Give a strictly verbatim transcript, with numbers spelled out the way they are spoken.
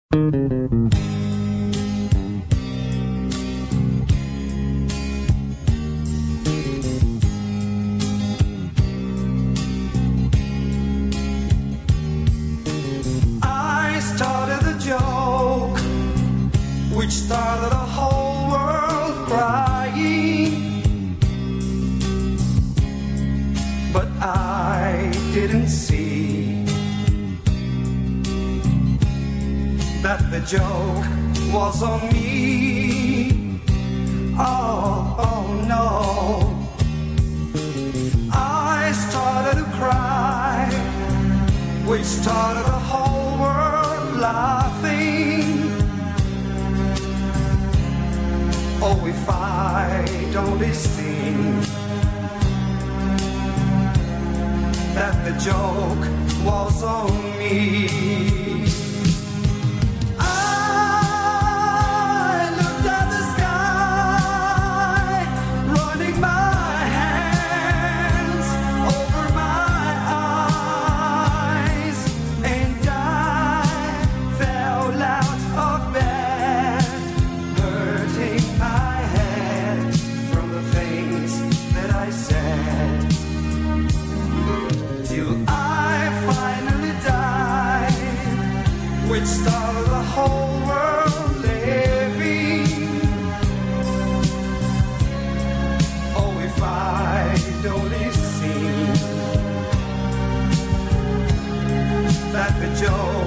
I started a joke which started a whole world crying, but I didn't see that the joke was on me. Oh, oh no. I started to cry, which started the whole world laughing. Oh, if I'd only seen that the joke was on me. Which started the whole world living. Oh, if I'd only seen that the joke